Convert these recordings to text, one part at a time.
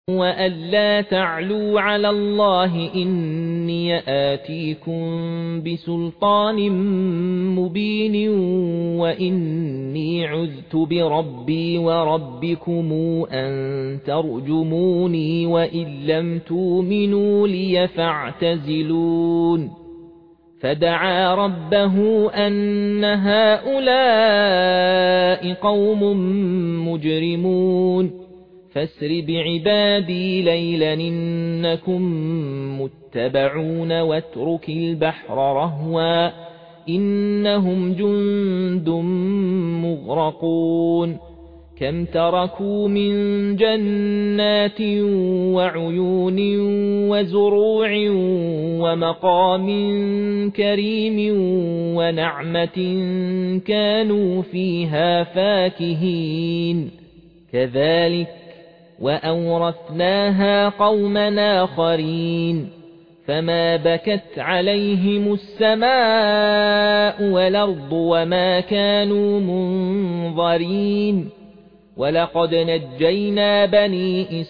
وألا تعلوا على الله إني آتيكم بسلطان مبين وإني عذت بربي وربكم أن ترجموني وإن لم تؤمنوا لي فاعتزلون فدعا ربه أن هؤلاء قوم مجرمون فاسر بعبادي ليلا إنكم متبعون واترك البحر رهوا إنهم جند مغرقون كم تركوا من جنات وعيون وزروع ومقام كريم ونعمة كانوا فيها فاكهين كذلك وأورثناها قوما آخرين فما بكت عليهم السماء والأرض وما كانوا منظرين ولقد نجينا بني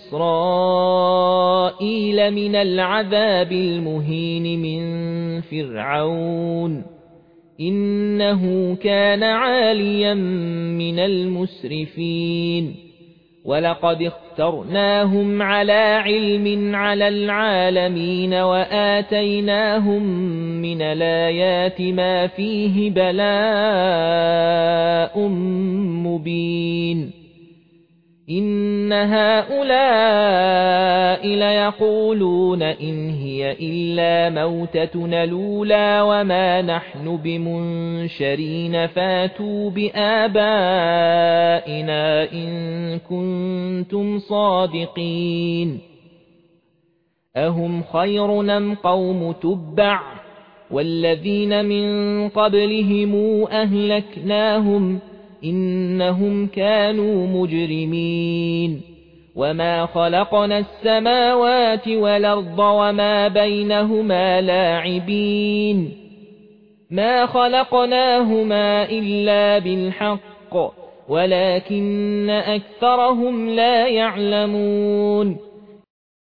إسرائيل من العذاب المهين من فرعون إنه كان عاليا من المسرفين ولقد اخترناهم على علم على العالمين وآتيناهم من الآيات ما فيه بلاء مبين إن هؤلاء ليقولون إن هي إلا موتتنا الأولى وما نحن بمنشرين فاتوا بآبائنا إن كنتم صادقين أهم خير أم قوم تبع والذين من قبلهم أهلكناهم إنهم كانوا مجرمين وما خلقنا السماوات والأرض وما بينهما لاعبين ما خلقناهما إلا بالحق ولكن أكثرهم لا يعلمون